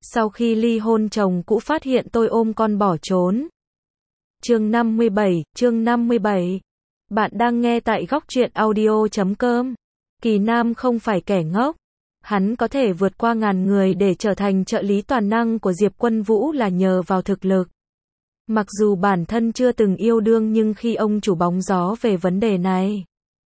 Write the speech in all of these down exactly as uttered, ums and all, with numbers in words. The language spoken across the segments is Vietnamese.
Sau khi ly hôn chồng cũ phát hiện tôi ôm con bỏ trốn. Chương năm mươi bảy, chương năm mươi bảy. Bạn đang nghe tại góc truyện audio chấm com. Kỳ Nam không phải kẻ ngốc. Hắn có thể vượt qua ngàn người để trở thành trợ lý toàn năng của Diệp Quân Vũ là nhờ vào thực lực. Mặc dù bản thân chưa từng yêu đương nhưng khi ông chủ bóng gió về vấn đề này,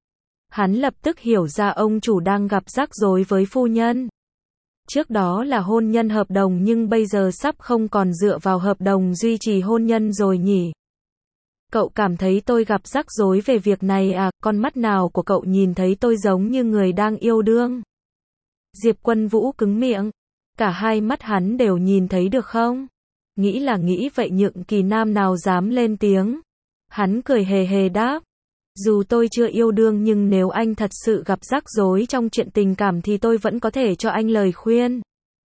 hắn lập tức hiểu ra ông chủ đang gặp rắc rối với phu nhân. Trước đó là hôn nhân hợp đồng nhưng bây giờ sắp không còn dựa vào hợp đồng duy trì hôn nhân rồi nhỉ. Cậu cảm thấy tôi gặp rắc rối về việc này à, con mắt nào của cậu nhìn thấy tôi giống như người đang yêu đương? Diệp Quân Vũ cứng miệng. Cả hai mắt hắn đều nhìn thấy được không? Nghĩ là nghĩ vậy nhưng Kỳ Nam nào dám lên tiếng. Hắn cười hề hề đáp. Dù tôi chưa yêu đương nhưng nếu anh thật sự gặp rắc rối trong chuyện tình cảm thì tôi vẫn có thể cho anh lời khuyên.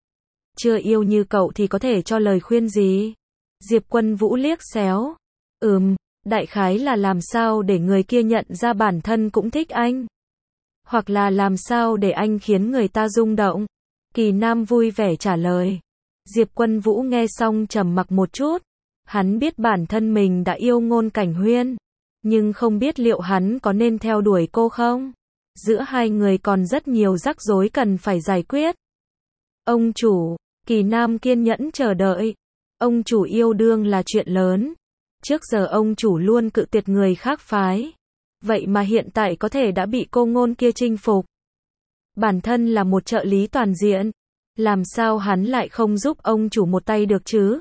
Chưa yêu như cậu thì có thể cho lời khuyên gì? Diệp Quân Vũ liếc xéo. Ừm, đại khái là làm sao để người kia nhận ra bản thân cũng thích anh. Hoặc là làm sao để anh khiến người ta rung động. Kỳ Nam vui vẻ trả lời. Diệp Quân Vũ nghe xong trầm mặc một chút. Hắn biết bản thân mình đã yêu Ngôn Cảnh Huyên. Nhưng không biết liệu hắn có nên theo đuổi cô không? Giữa hai người còn rất nhiều rắc rối cần phải giải quyết. Ông chủ, Kỳ Nam kiên nhẫn chờ đợi. Ông chủ yêu đương là chuyện lớn. Trước giờ ông chủ luôn cự tuyệt người khác phái. Vậy mà hiện tại có thể đã bị cô ngôn kia chinh phục. Bản thân là một trợ lý toàn diện. Làm sao hắn lại không giúp ông chủ một tay được chứ?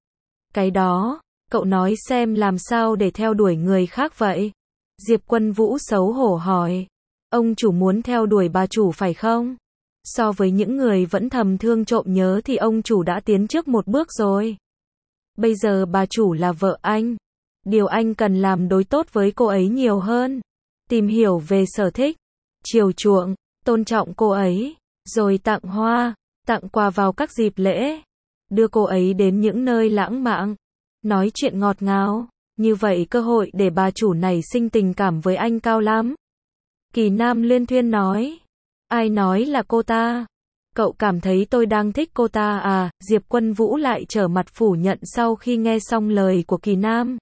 Cái đó, cậu nói xem làm sao để theo đuổi người khác vậy? Diệp Quân Vũ xấu hổ hỏi. Ông chủ muốn theo đuổi bà chủ phải không? So với những người vẫn thầm thương trộm nhớ thì ông chủ đã tiến trước một bước rồi. Bây giờ bà chủ là vợ anh. Điều anh cần làm đối tốt với cô ấy nhiều hơn. Tìm hiểu về sở thích, chiều chuộng, tôn trọng cô ấy, rồi tặng hoa, tặng quà vào các dịp lễ. Đưa cô ấy đến những nơi lãng mạn. Nói chuyện ngọt ngào. Như vậy cơ hội để bà chủ này sinh tình cảm với anh cao lắm. Kỳ Nam liên thuyên nói. Ai nói là cô ta? Cậu cảm thấy tôi đang thích cô ta à? Diệp Quân Vũ lại trở mặt phủ nhận sau khi nghe xong lời của Kỳ Nam.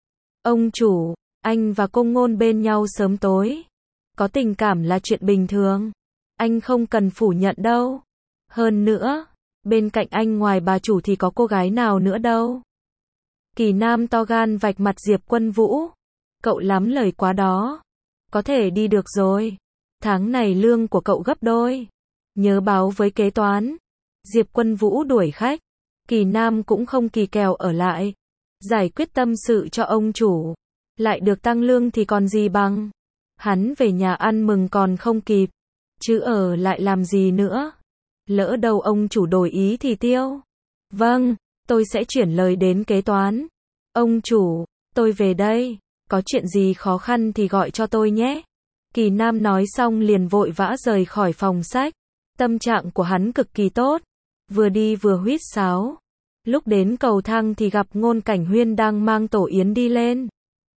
Ông chủ, anh và cô ngôn bên nhau sớm tối. Có tình cảm là chuyện bình thường. Anh không cần phủ nhận đâu. Hơn nữa, bên cạnh anh ngoài bà chủ thì có cô gái nào nữa đâu. Kỳ Nam to gan vạch mặt Diệp Quân Vũ. Cậu lắm lời quá đó. Có thể đi được rồi. Tháng này lương của cậu gấp đôi. Nhớ báo với kế toán. Diệp Quân Vũ đuổi khách. Kỳ Nam cũng không kỳ kèo ở lại. Giải quyết tâm sự cho ông chủ. Lại được tăng lương thì còn gì bằng. Hắn về nhà ăn mừng còn không kịp. Chứ ở lại làm gì nữa. Lỡ đâu ông chủ đổi ý thì tiêu. Vâng, tôi sẽ chuyển lời đến kế toán. Ông chủ, tôi về đây. Có chuyện gì khó khăn thì gọi cho tôi nhé. Kỳ Nam nói xong liền vội vã rời khỏi phòng sách. Tâm trạng của hắn cực kỳ tốt. Vừa đi vừa huýt sáo. Lúc đến cầu thang thì gặp Ngôn Cảnh Huyên đang mang tổ yến đi lên.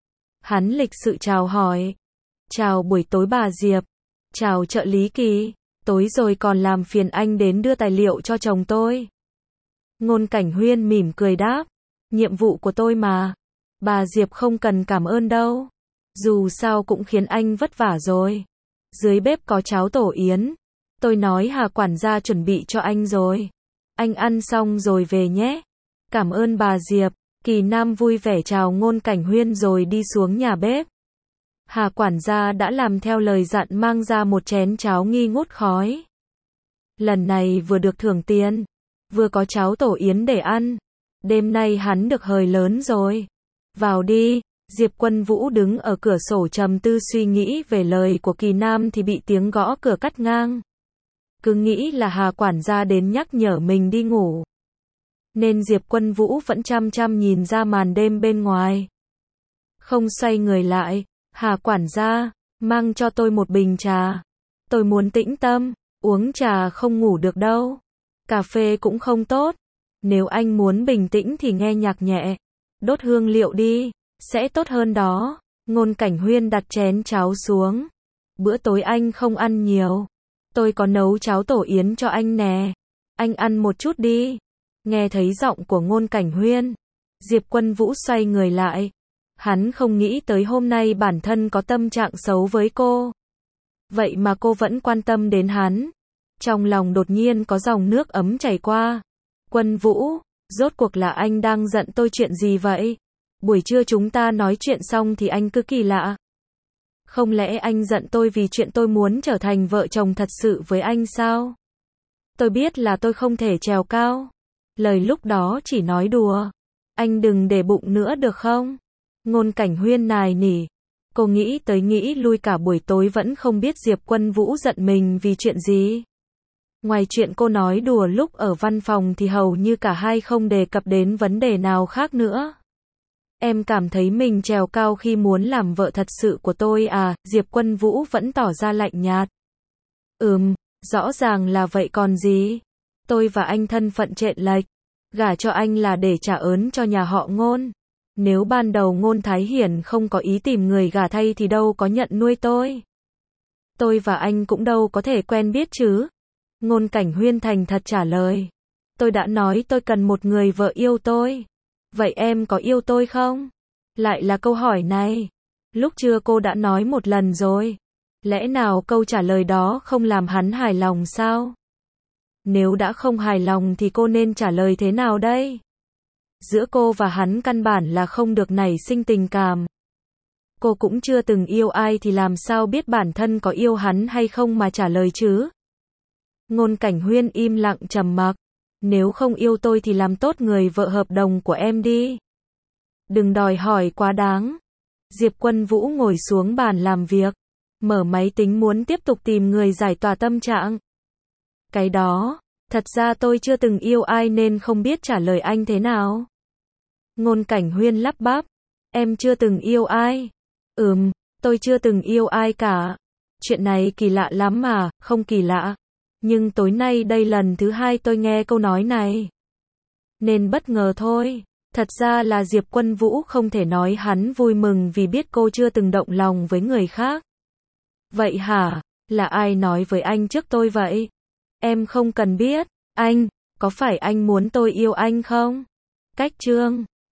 Hắn lịch sự chào hỏi. Chào buổi tối bà Diệp. Chào trợ lý Kỳ. Tối rồi còn làm phiền anh đến đưa tài liệu cho chồng tôi. Ngôn Cảnh Huyên mỉm cười đáp. Nhiệm vụ của tôi mà. Bà Diệp không cần cảm ơn đâu. Dù sao cũng khiến anh vất vả rồi. Dưới bếp có cháo tổ yến. Tôi nói Hà quản gia chuẩn bị cho anh rồi. Anh ăn xong rồi về nhé. Cảm ơn bà Diệp. Kỳ Nam vui vẻ chào Ngôn Cảnh Huyên rồi đi xuống nhà bếp. Hà quản gia đã làm theo lời dặn mang ra một chén cháo nghi ngút khói. Lần này vừa được thưởng tiền, vừa có cháo tổ yến để ăn. Đêm nay hắn được hời lớn rồi. Vào đi. Diệp Quân Vũ đứng ở cửa sổ trầm tư suy nghĩ về lời của Kỳ Nam thì bị tiếng gõ cửa cắt ngang. Cứ nghĩ là Hà quản gia đến nhắc nhở mình đi ngủ. Nên Diệp Quân Vũ vẫn chăm chăm nhìn ra màn đêm bên ngoài. Không xoay người lại. Hà quản gia, mang cho tôi một bình trà. Tôi muốn tĩnh tâm, uống trà không ngủ được đâu. Cà phê cũng không tốt. Nếu anh muốn bình tĩnh thì nghe nhạc nhẹ. Đốt hương liệu đi, sẽ tốt hơn đó. Ngôn Cảnh Huyên đặt chén cháo xuống. Bữa tối anh không ăn nhiều. Tôi có nấu cháo tổ yến cho anh nè. Anh ăn một chút đi. Nghe thấy giọng của Ngôn Cảnh Huyên, Diệp Quân Vũ xoay người lại. Hắn không nghĩ tới hôm nay bản thân có tâm trạng xấu với cô. Vậy mà cô vẫn quan tâm đến hắn. Trong lòng đột nhiên có dòng nước ấm chảy qua. Quân Vũ, rốt cuộc là anh đang giận tôi chuyện gì vậy? Buổi trưa chúng ta nói chuyện xong thì anh cứ kỳ lạ. Không lẽ anh giận tôi vì chuyện tôi muốn trở thành vợ chồng thật sự với anh sao? Tôi biết là tôi không thể trèo cao. Lời lúc đó chỉ nói đùa. Anh đừng để bụng nữa được không? Ngôn Cảnh Huyên nài nỉ. Cô nghĩ tới nghĩ lui cả buổi tối vẫn không biết Diệp Quân Vũ giận mình vì chuyện gì. Ngoài chuyện cô nói đùa lúc ở văn phòng thì hầu như cả hai không đề cập đến vấn đề nào khác nữa. Em cảm thấy mình trèo cao khi muốn làm vợ thật sự của tôi à? Diệp Quân Vũ vẫn tỏ ra lạnh nhạt. Ừm, rõ ràng là vậy còn gì? Tôi và anh thân phận chệch lệch. Gả cho anh là để trả ơn cho nhà họ Ngôn. Nếu ban đầu Ngôn Thái Hiển không có ý tìm người gả thay thì đâu có nhận nuôi tôi. Tôi và anh cũng đâu có thể quen biết chứ. Ngôn Cảnh Huyên thành thật trả lời. Tôi đã nói tôi cần một người vợ yêu tôi. Vậy em có yêu tôi không? Lại là câu hỏi này. Lúc trưa cô đã nói một lần rồi. Lẽ nào câu trả lời đó không làm hắn hài lòng sao? Nếu đã không hài lòng thì cô nên trả lời thế nào đây? Giữa cô và hắn căn bản là không được nảy sinh tình cảm. Cô cũng chưa từng yêu ai thì làm sao biết bản thân có yêu hắn hay không mà trả lời chứ? Ngôn Cảnh Huyên im lặng trầm mặc. Nếu không yêu tôi thì làm tốt người vợ hợp đồng của em đi. Đừng đòi hỏi quá đáng. Diệp Quân Vũ ngồi xuống bàn làm việc. Mở máy tính muốn tiếp tục tìm người giải tỏa tâm trạng. Cái đó, thật ra tôi chưa từng yêu ai nên không biết trả lời anh thế nào. Ngôn Cảnh Huyên lắp bắp. Em chưa từng yêu ai? Ừm, tôi chưa từng yêu ai cả. Chuyện này kỳ lạ lắm mà, không kỳ lạ. Nhưng tối nay đây lần thứ hai tôi nghe câu nói này. Nên bất ngờ thôi. Thật ra là Diệp Quân Vũ không thể nói hắn vui mừng vì biết cô chưa từng động lòng với người khác. Vậy hả? Là ai nói với anh trước tôi vậy? Em không cần biết. Anh, có phải anh muốn tôi yêu anh không? Cách chương